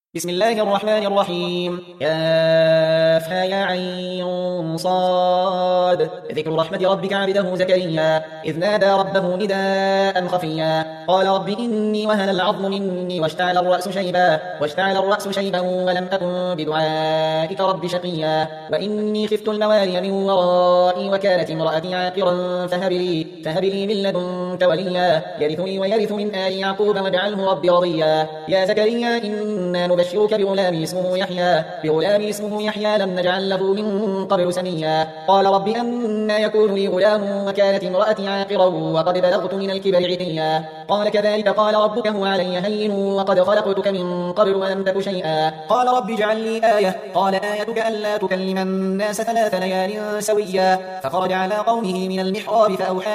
بسم الله الرحمن الرحيم كافها يا عين صاد ذكر رحمة ربك عبده زكريا إذ نادى ربه نداء خفيا قال رب إني وهن العظم مني واشتعل الرأس شيبا ولم أكن بدعائك رب شقيا وإني خفت الموالي من ورائي وكانت امرأتي عاقرا فهب لي من لدنك وليا يرثني ويرث من آل يعقوب واجعله رب رضيا يا زكريا إنا نبشرك بغلام اسمه يحيى لم نجعل له من قبل سميا قال رب أنى يكون لي غلام وكانت امرأتي عاقرا وقد بلغت من الكبر عتيا قال كذلك قال ربك هو علي هين وقد خلقتك من قبل ولم تك شيئا قال رب اجعل لي آية قال آيتك ألا تكلم الناس 3 ليال سويا فخرج على قومه من المحراب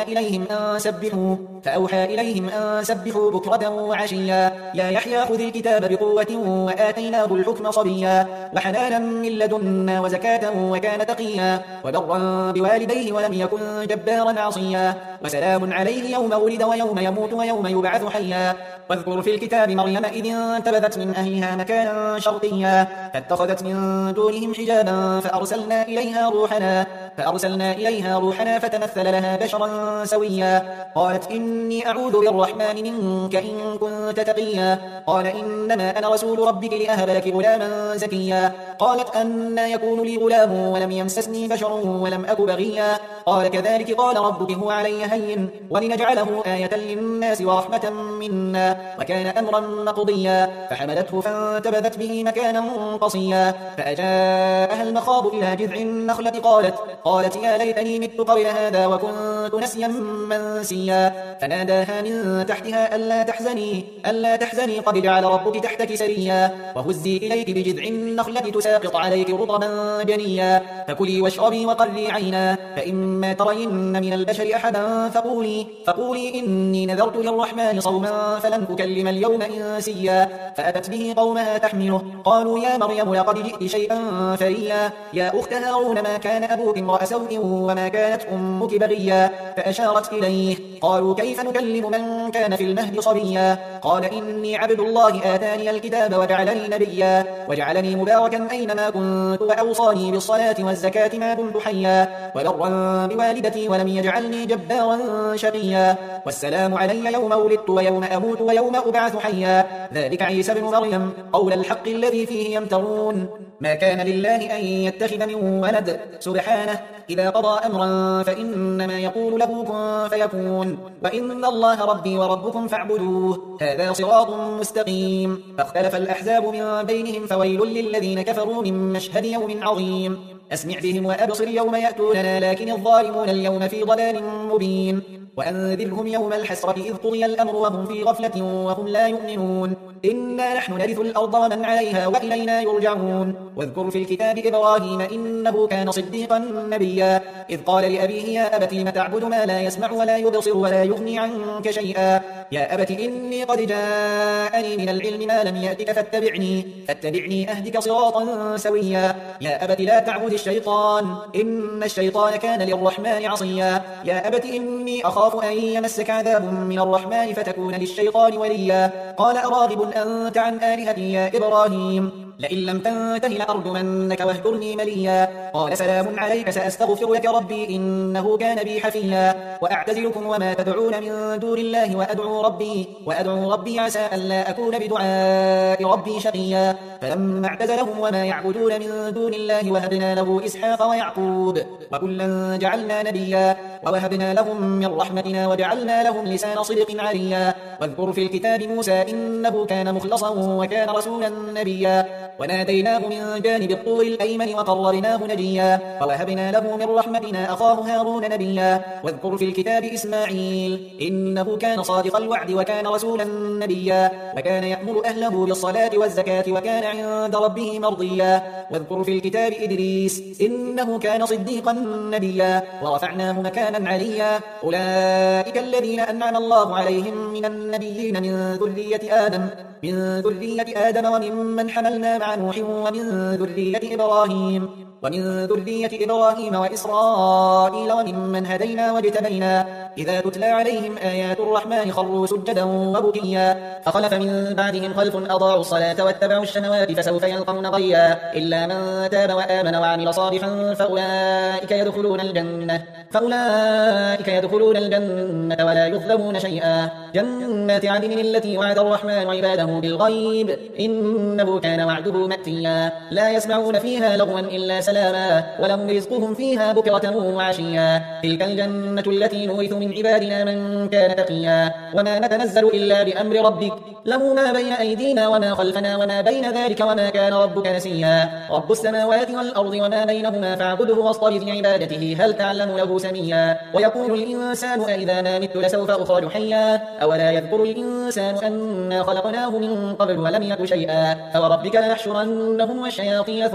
فأوحى إليهم أن سبحوا بكرة وعشيا يا يحيى خذ الكتاب بقوة وآتيناه الحكم صبيا وحنانا من لدنا وزكاة وكان تقيا وبرا بوالديه ولم يكن جبارا عصيا وسلام عليه يوم ولد ويوم يموت ويوم يبعث حيا واذكر في الكتاب مريم إذ انتبذت من أهلها مكانا شرقيا فاتخذت من دونهم حجابا فأرسلنا إليها روحنا فتمثل لها بشرا سويا قالت إني أعوذ بالرحمن منك إن كنت تقيا قال إنما أنا رسول ربك لأهب لك غلاما زكيا قالت أنى يكون لي غلام ولم يمسسني بشر ولم أك بغيا قال كذلك قال ربك هو علي هين ولنجعله آية للناس ورحمة منا وكان أمرا مقضيا فحملته فانتبذت به مكانا قصيا فأجاءها المخاض إلى جذع النخلة قالت يا ليتني مت قبل هذا وكنت نسيا منسيا فناداها من تحتها ألا تحزني قد جعل ربك تحتك سريا وهزي إليك بجذع النخلة تساقط عليك رطبا جنيا فكلي واشربي وقري عينا فإما ترين من البشر أحدا فقولي إني نذرت للرحمن صوما فلن أكلم اليوم إنسيا فأتت به قومها تحمله قالوا يا مريم لقد جئت شيئا فريا يا أخت هارون ما كان أبوك امرأ سوء وما كانت أمك بغيا فأشارت إليه قالوا كيف نكلم من كان في المهد صبيا قال إني عبد الله آتاني الكتاب وجعلني نبيا وجعلني مباركا أينما كنت وأوصاني بالصلاة والزكاة ما دمت حيا وبرا بوالدتي ولم يجعلني جبارا شقيا والسلام علي يوم ولدت ويوم أموت ويوم أبعث حيا ذلك عيسى بن مريم قول الحق الذي فيه يمترون ما كان لله أن يتخذ من ولد سبحانه إذا قضى أمرا فإنما يقول له كن فيكون وإن الله ربي وربكم فاعبدوه هذا صراط مستقيم فاختلف الأحزاب من بينهم فويل للذين كفروا من مشهد يوم عظيم أسمع بهم وأبصر يوم يأتوننا لكن الظالمون اليوم في ضلال مبين وأنذرهم يوم الحسرة إذ قضي الأمر وهم في غفلة وهم لا يؤمنون إنا نحن نرث الأرض ومن عليها وإلينا يرجعون واذكر في الكتاب إبراهيم إنه كان صديقا نبيا إذ قال لأبيه يا أبت لم تعبد ما لا يسمع ولا يبصر ولا يغني عنك شيئا يا أبت إني قد جاءني من العلم ما لم يأتك فاتبعني أهدك صراطا سويا يا أبت لا تعبد الشيطان إن الشيطان كان للرحمن عصيا يا أبت إني أخاف أن يمسك عذاب من الرحمن فتكون للشيطان وليا قال أراغب أنت عن آلهتي يا إبراهيم لئن لم تنته لأرجمنك واهجرني مليا قال سلام عليك سأستغفر لك ربي إنه كان بي حفيا وأعتزلكم وما تدعون من دون الله وأدعو ربي عسى ألا أكون بدعاء ربي شقيا فلما اعتزلهم وما يعبدون من دون الله وهبنا له إسحاق ويعقوب وكلا جعلنا نبيا ووهبنا لهم من رحمتنا وجعلنا لهم لسان صدق عليا واذكر في الكتاب موسى إنه كان مخلصا وكان رسولا نبيا وناديناه من جانب الطور الأيمن وقررناه نجيا ووهبنا له من رحمتنا أخاه هارون نبيا واذكر في الكتاب إسماعيل إنه كان صادق الوعد وكان رسولا نبيا وكان يأمر أهله بالصلاة والزكاة وكان عند ربه مرضيا واذكر في الكتاب إدريس إنه كان صديقا نبيا ورفعناه مكانا بهتانا عليا أولئك الذين أنعم الله عليهم من النبيين من ذرية آدم وممن حملنا مع نوح ومن ذرية إبراهيم وإسرائيل وممن هدينا واجتبينا إذا تتلى عليهم آيات الرحمن خروا سجدا وبكيا فخلف من بعدهم خلف أضاعوا الصلاة واتبعوا الشهوات فسوف يلقون غيا إلا من تاب وآمن وعمل صالحا فأولئك يدخلون الجنة ولا يظلمون شيئا جنات عدن التي وعد الرحمن عباده بالغيب إنه كان وعده مأتيا لا يسمعون فيها لغوا إلا سلاما ولهم رزقهم فيها بكرة وعشيا تلك الجنة التي نورث من عبادنا من كان تقيا وما نتنزل إلا بأمر ربك له ما بين أيدينا وما خلفنا وما بين ذلك وما كان ربك نسيا رب السماوات والأرض وما بينهما فاعبده واصطبر لعبادته هل تعلم له سميا ويقول الإنسان أئذا ما مت لسوف أخرج حيا أولا يذكر الإنسان أنا خلقناه من قبل ولم يك شيئا فوربك لنحشرنهم والشياطين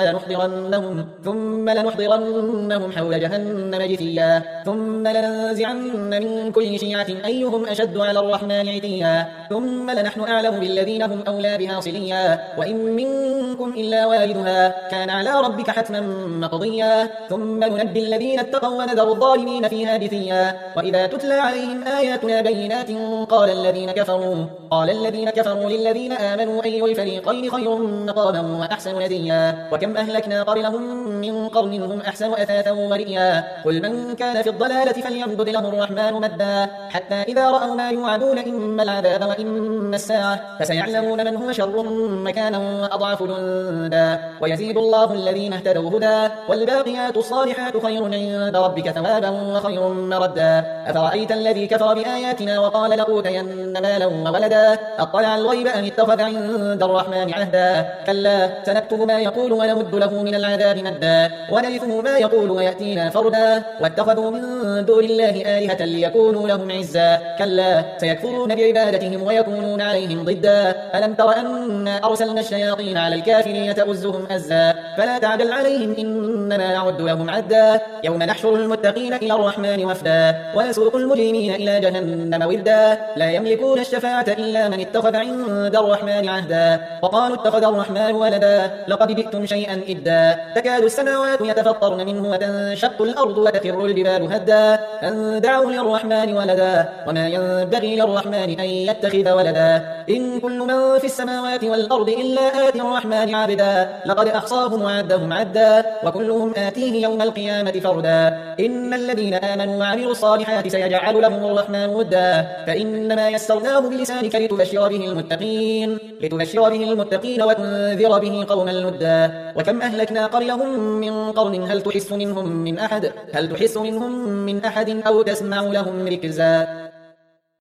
ثم لنحضرنهم حول جهنم جثيا ثم لننزعن من كل شيعة أيهم أشد على الرحمن عتيا ثم لنحن أعلم بالذين هم أولى بها صليا وإن منكم إلا واردها كان على ربك حتما مقضيا ثم ننجي الذين اتقوا ونذر الظالمين فيها جثيا وإذا تتلى عليهم آياتنا بينات قال الذين كفروا للذين آمنوا أي الفريقين خير مقاما وأحسن نديا وكم أهلكنا قبلهم من قرن هم أحسن أثاثا ورئيا قل من كان في الضلالة فليمدد له الرحمن مدا حتى إذا رأوا ما يوعدون إما العذاب وإما الساعة فسيعلمون من هو شر مكانا وأضعف جندا ويزيد الله الذين اهتدوا هدى والباقيات الصالحات خير عند ربك ثوابا وخير مردا أفرأيت الذي كفر بآياتنا وقال لأوتين مالا وولدا أطلع الغيب أم اتخذ عند الرحمن عهدا كلا سنكتب ما يقول ونمد له من العذاب مدا ونرثه ما يقول ويأتينا فردا واتخذوا من دون الله آلهة ليكونوا لهم عزا كلا سيكفرون بعبادتهم ويكونون عليهم ضدا ألم تر أنا أرسلنا الشياطين على الكافرين تؤزهم أزا فلا تعجل عليهم إنما نعد لهم عدا يوم نحشر المتقين إلى الرحمن وفدا ونسوق المجرمين إلى جهنم وردا لا يملكون الشفاعة إلا من اتخذ عند الرحمن عهدا وقالوا اتخذ الرحمن ولدا لقد جئتم شيئا إدا تكاد السماوات يتفطرن منه وتنشق الأرض وتخر الجبال هدا أن دعوا للرحمن ولدا وما ينبغي للرحمن أن يتخذ ولدا إن كل من في السماوات والأرض إلا آتي الرحمن عبدا لقد أحصاهم وعدهم عدا وكلهم آتيه يوم القيامة فردا إن الذين آمنوا وعملوا الصالحات سيجعل لهم الرحمن ودا فإنما يسرناه بلسانك لتبشر به المتقين وتنذر به قوما لدا وكم أهلكنا قريهم من قرن هل تحس منهم من أحد أو تسمع لهم ركزا